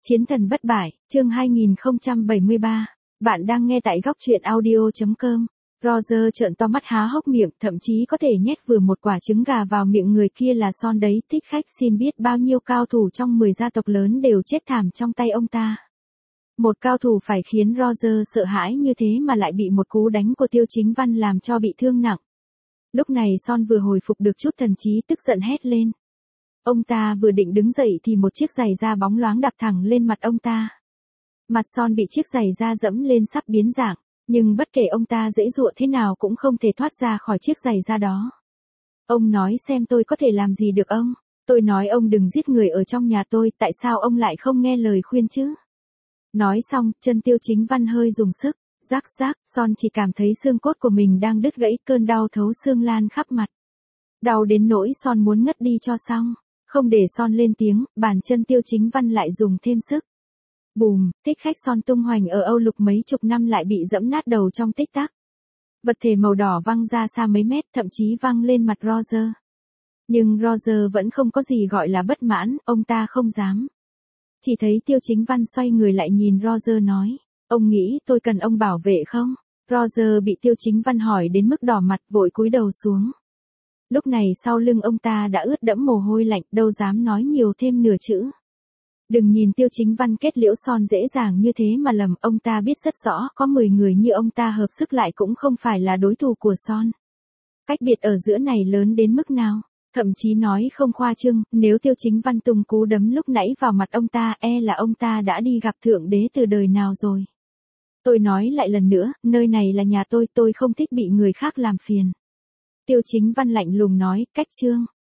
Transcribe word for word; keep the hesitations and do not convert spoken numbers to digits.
Chiến thần bất bại, chương hai nghìn không trăm bảy mươi ba. Bạn đang nghe tại góc truyện audio chấm com. Roger trợn to mắt há hốc miệng, thậm chí có thể nhét vừa một quả trứng gà vào miệng người kia là Son đấy. Thích khách xin biết bao nhiêu cao thủ trong mười gia tộc lớn đều chết thảm trong tay ông ta. Một cao thủ phải khiến Roger sợ hãi như thế mà lại bị một cú đánh của Tiêu Chính Văn làm cho bị thương nặng. Lúc này Son vừa hồi phục được chút thần trí, tức giận hét lên. Ông ta vừa định đứng dậy thì một chiếc giày da bóng loáng đạp thẳng lên mặt ông ta. Mặt Son bị chiếc giày da dẫm lên sắp biến dạng, nhưng bất kể ông ta giãy giụa thế nào cũng không thể thoát ra khỏi chiếc giày da đó. Ông nói xem tôi có thể làm gì được ông? Tôi nói ông đừng giết người ở trong nhà tôi, tại sao ông lại không nghe lời khuyên chứ? Nói xong, chân Tiêu Chính Văn hơi dùng sức, rắc rắc, Son chỉ cảm thấy xương cốt của mình đang đứt gãy, cơn đau thấu xương lan khắp mặt. Đau đến nỗi Son muốn ngất đi cho xong. Không để Son lên tiếng, bàn chân Tiêu Chính Văn lại dùng thêm sức. Bùm, thích khách Son tung hoành ở Âu Lục mấy chục năm lại bị dẫm nát đầu trong tích tắc. Vật thể màu đỏ văng ra xa mấy mét, thậm chí văng lên mặt Roger. Nhưng Roger vẫn không có gì gọi là bất mãn, ông ta không dám. Chỉ thấy Tiêu Chính Văn xoay người lại nhìn Roger nói, ông nghĩ tôi cần ông bảo vệ không? Roger bị Tiêu Chính Văn hỏi đến mức đỏ mặt, vội cúi đầu xuống. Lúc này sau lưng ông ta đã ướt đẫm mồ hôi lạnh, đâu dám nói nhiều thêm nửa chữ. Đừng nhìn Tiêu Chính Văn kết liễu Son dễ dàng như thế mà lầm, ông ta biết rất rõ có mười người như ông ta hợp sức lại cũng không phải là đối thủ của Son. Cách biệt ở giữa này lớn đến mức nào, thậm chí nói không khoa trương, nếu Tiêu Chính Văn tung cú đấm lúc nãy vào mặt ông ta, e là ông ta đã đi gặp Thượng Đế từ đời nào rồi. Tôi nói lại lần nữa, nơi này là nhà tôi, tôi không thích bị người khác làm phiền. Tiêu Chính Văn lạnh lùng nói, cách chương.